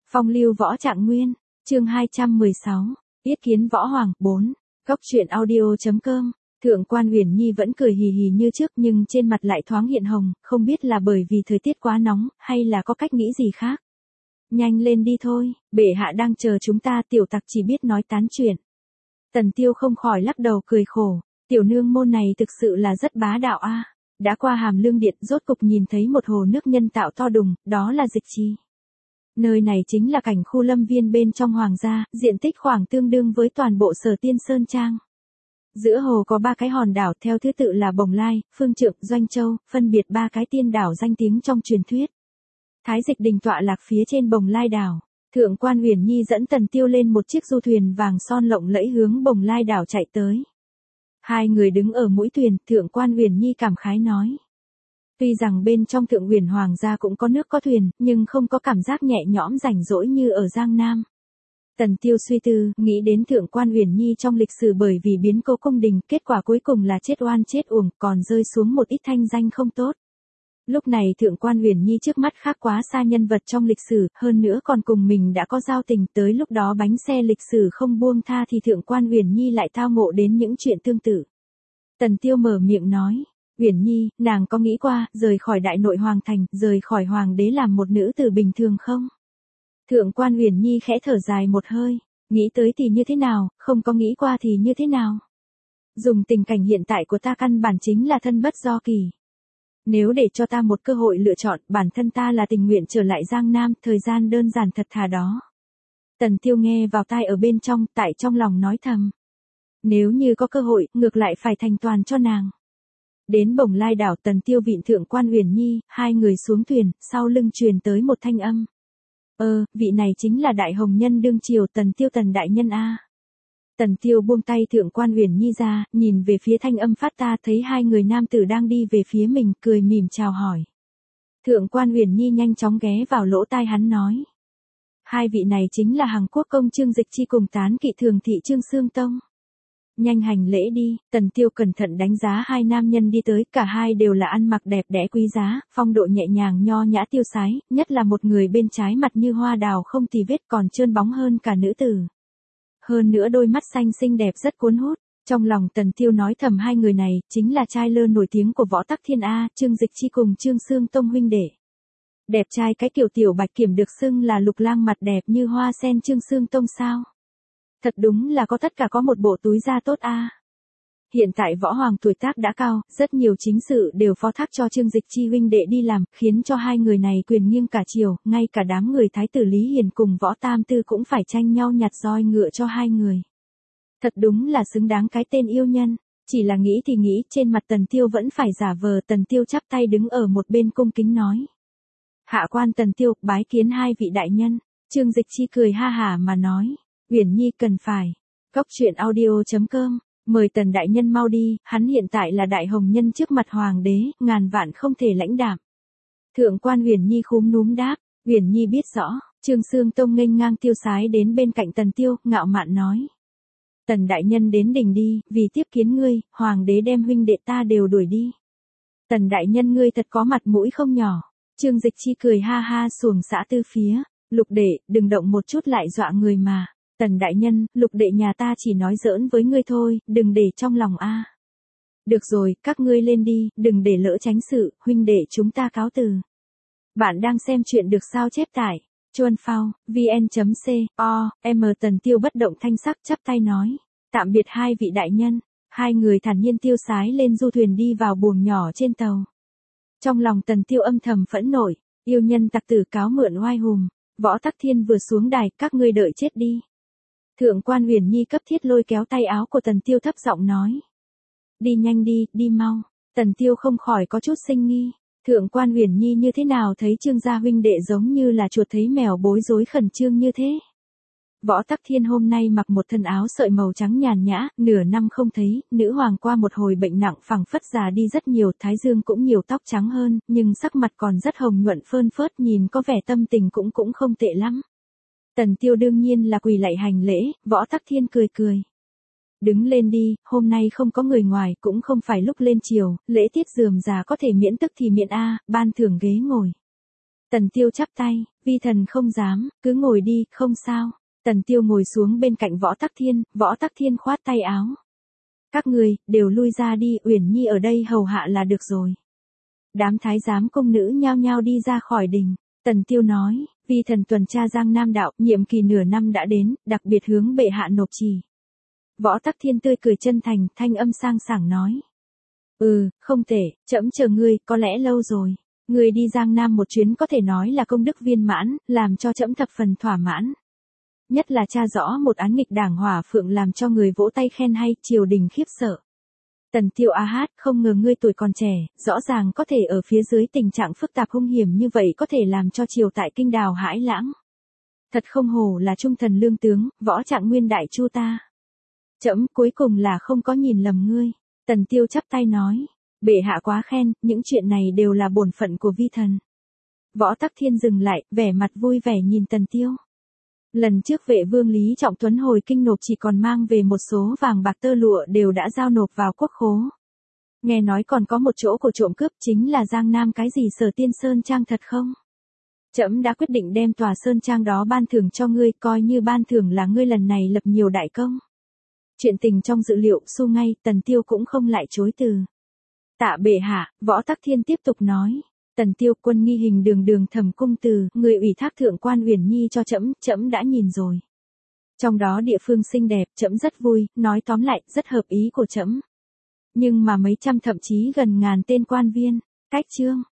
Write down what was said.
Phong lưu võ trạng nguyên, chương 216, yết kiến võ hoàng, 4, Cốc truyện audio.com. Thượng quan Uyển Nhi vẫn cười hì hì như trước nhưng trên mặt lại thoáng hiện hồng, không biết là bởi vì thời tiết quá nóng, hay là có cách nghĩ gì khác. Nhanh lên đi thôi, bệ hạ đang chờ chúng ta, tiểu tặc chỉ biết nói tán chuyện. Tần Tiêu không khỏi lắc đầu cười khổ, tiểu nương môn này thực sự là rất bá đạo a. Đã qua Hàm Lương Điện rốt cục nhìn thấy một hồ nước nhân tạo to đùng, đó là Dịch Trì. Nơi này chính là cảnh khu lâm viên bên trong hoàng gia, diện tích khoảng tương đương với toàn bộ Sở Tiên Sơn Trang. Giữa hồ có 3 cái hòn đảo theo thứ tự là Bồng Lai, Phương Trượng, Doanh Châu, phân biệt 3 cái tiên đảo danh tiếng trong truyền thuyết. Thái Dịch Đình tọa lạc phía trên Bồng Lai đảo. Thượng quan Uyển Nhi dẫn Tần Tiêu lên một chiếc du thuyền vàng son lộng lẫy hướng Bồng Lai đảo chạy tới. Hai người đứng ở mũi thuyền, Thượng quan Uyển Nhi cảm khái nói. Tuy rằng bên trong Thượng Uyển Hoàng gia cũng có nước có thuyền, nhưng không có cảm giác nhẹ nhõm rảnh rỗi như ở Giang Nam. Tần Tiêu suy tư, nghĩ đến Thượng quan Uyển Nhi trong lịch sử bởi vì biến cố cung đình, kết quả cuối cùng là chết oan chết uổng, còn rơi xuống một ít thanh danh không tốt. Lúc này Thượng quan Uyển Nhi trước mắt khác quá xa nhân vật trong lịch sử, hơn nữa còn cùng mình đã có giao tình, tới lúc đó bánh xe lịch sử không buông tha thì Thượng quan Uyển Nhi lại tao ngộ đến những chuyện tương tự. Tần Tiêu mở miệng nói, Uyển Nhi, nàng có nghĩ qua, rời khỏi đại nội hoàng thành, rời khỏi hoàng đế làm một nữ tử bình thường không? Thượng quan Uyển Nhi khẽ thở dài một hơi, nghĩ tới thì như thế nào, không có nghĩ qua thì như thế nào? Dùng tình cảnh hiện tại của ta căn bản chính là thân bất do kỳ. Nếu để cho ta một cơ hội lựa chọn, bản thân ta là tình nguyện trở lại Giang Nam, thời gian đơn giản thật thà đó. Tần Tiêu nghe vào tai ở bên trong, tại trong lòng nói thầm. Nếu như có cơ hội, ngược lại phải thành toàn cho nàng. Đến Bồng Lai đảo, Tần Tiêu vịn Thượng quan Uyển Nhi, hai người xuống thuyền, sau lưng truyền tới một thanh âm. Vị này chính là đại hồng nhân đương triều Tần Tiêu Tần đại nhân a. Tần Tiêu buông tay Thượng quan Uyển Nhi ra, nhìn về phía thanh âm phát ta, thấy hai người nam tử đang đi về phía mình, cười mỉm chào hỏi. Thượng quan Uyển Nhi nhanh chóng ghé vào lỗ tai hắn nói. Hai vị này chính là Hằng Quốc công Trương Dịch Chi cùng tán kỵ thường thị Trương Xương Tông. Nhanh hành lễ đi, Tần Tiêu cẩn thận đánh giá hai nam nhân đi tới, cả hai đều là ăn mặc đẹp đẽ quý giá, phong độ nhẹ nhàng nho nhã tiêu sái, nhất là một người bên trái mặt như hoa đào không tì vết còn trơn bóng hơn cả nữ tử. Hơn nữa đôi mắt xanh xinh đẹp rất cuốn hút, trong lòng Tần Tiêu nói thầm hai người này, chính là trai lơ nổi tiếng của Võ Tắc Thiên A, Trương Dịch Chi cùng Trương Xương Tông huynh đệ. Đẹp trai cái kiểu tiểu bạch kiểm được xưng là lục lang mặt đẹp như hoa sen Trương Xương Tông sao? Thật đúng là có tất cả có một bộ túi da tốt a. Hiện tại võ hoàng tuổi tác đã cao, rất nhiều chính sự đều phó thác cho Trương Dịch Chi huynh đệ đi làm, khiến cho hai người này quyền nghiêng cả chiều, ngay cả đám người thái tử Lý Hiền cùng Võ Tam Tư cũng phải tranh nhau nhặt roi ngựa cho hai người. Thật đúng là xứng đáng cái tên yêu nhân, chỉ là nghĩ thì nghĩ, trên mặt Tần Tiêu vẫn phải giả vờ. Tần Tiêu chắp tay đứng ở một bên cung kính nói. Hạ quan Tần Tiêu, bái kiến hai vị đại nhân. Trương Dịch Chi cười ha hả mà nói. Uyển Nhi cần phải. Cốc truyện audio.com. Mời Tần đại nhân mau đi, hắn hiện tại là đại hồng nhân trước mặt hoàng đế, ngàn vạn không thể lãnh đạm. Thượng quan Uyển Nhi khúm núm đáp, Uyển Nhi biết rõ. Trương Xương Tông nghênh ngang tiêu sái đến bên cạnh Tần Tiêu, ngạo mạn nói. Tần đại nhân đến đình đi, vì tiếp kiến ngươi, hoàng đế đem huynh đệ ta đều đuổi đi. Tần đại nhân ngươi thật có mặt mũi không nhỏ. Trương Dịch Chi cười ha ha xuồng xã tư phía, Lục đệ, đừng động một chút lại dọa người mà. Tần đại nhân, Lục đệ nhà ta chỉ nói giỡn với ngươi thôi, đừng để trong lòng a. Được rồi, các ngươi lên đi, đừng để lỡ tránh sự, huynh đệ chúng ta cáo từ. Bạn đang xem chuyện được sao chép tải. Chuan Phao, vn.co.m. Tần Tiêu bất động thanh sắc chắp tay nói. Tạm biệt hai vị đại nhân. Hai người thản nhiên tiêu sái lên du thuyền đi vào buồng nhỏ trên tàu. Trong lòng Tần Tiêu âm thầm phẫn nộ, yêu nhân tặc tử cáo mượn oai hùng. Võ Tắc Thiên vừa xuống đài, các ngươi đợi chết đi. Thượng quan Uyển Nhi cấp thiết lôi kéo tay áo của Tần Tiêu thấp giọng nói. Đi nhanh đi, đi mau. Tần Tiêu không khỏi có chút sinh nghi. Thượng quan Uyển Nhi như thế nào thấy Trương gia huynh đệ giống như là chuột thấy mèo bối rối khẩn trương như thế. Võ Tắc Thiên hôm nay mặc một thân áo sợi màu trắng nhàn nhã, nửa năm không thấy, nữ hoàng qua một hồi bệnh nặng phẳng phất già đi rất nhiều, thái dương cũng nhiều tóc trắng hơn, nhưng sắc mặt còn rất hồng nhuận phơn phớt, nhìn có vẻ tâm tình cũng không tệ lắm. Tần Tiêu đương nhiên là quỳ lạy hành lễ, Võ Tắc Thiên cười cười. Đứng lên đi, hôm nay không có người ngoài, cũng không phải lúc lên triều, lễ tiết rườm rà có thể miễn tức thì miễn a, ban thưởng ghế ngồi. Tần Tiêu chắp tay, Vi Thần không dám, cứ ngồi đi, không sao. Tần Tiêu ngồi xuống bên cạnh Võ Tắc Thiên khoát tay áo. Các người, đều lui ra đi, Uyển Nhi ở đây hầu hạ là được rồi. Đám thái giám công nữ nhao nhao đi ra khỏi đình. Tần Tiêu nói, Vi Thần tuần tra Giang Nam đạo, nhiệm kỳ nửa năm đã đến, đặc biệt hướng bệ hạ nộp chỉ. Võ Tắc Thiên tươi cười chân thành, thanh âm sang sảng nói. Không tệ, trẫm chờ ngươi, có lẽ lâu rồi. Ngươi đi Giang Nam một chuyến có thể nói là công đức viên mãn, làm cho trẫm thập phần thỏa mãn. Nhất là tra rõ một án nghịch đảng Hỏa Phượng làm cho người vỗ tay khen hay, triều đình khiếp sợ. Tần Tiêu a hát, không ngờ ngươi tuổi còn trẻ, rõ ràng có thể ở phía dưới tình trạng phức tạp hung hiểm như vậy có thể làm cho triều tại kinh đào hãi lãng. Thật không hổ là trung thần lương tướng, Võ Trạng Nguyên đại chu ta. Trẫm cuối cùng là không có nhìn lầm ngươi. Tần Tiêu chắp tay nói, bệ hạ quá khen, những chuyện này đều là bổn phận của Vi Thần. Võ Tắc Thiên dừng lại, vẻ mặt vui vẻ nhìn Tần Tiêu. Lần trước vệ vương Lý Trọng Tuấn hồi kinh nộp chỉ còn mang về một số vàng bạc tơ lụa đều đã giao nộp vào quốc khố. Nghe nói còn có một chỗ của trộm cướp chính là Giang Nam cái gì Sở Tiên Sơn Trang thật không? Trẫm đã quyết định đem tòa Sơn Trang đó ban thưởng cho ngươi, coi như ban thưởng là ngươi lần này lập nhiều đại công. Chuyện tình trong dự liệu su ngay, Tần Tiêu cũng không lại chối từ. Tạ bệ hạ, Võ Tắc Thiên tiếp tục nói. Tần Tiêu, quân nghi hình đường Thẩm cung từ, người ủy thác thượng quan Uyển Nhi cho trẫm đã nhìn rồi. Trong đó địa phương xinh đẹp, trẫm rất vui, nói tóm lại, rất hợp ý của trẫm. Nhưng mà mấy trăm thậm chí gần ngàn tên quan viên, cách chương.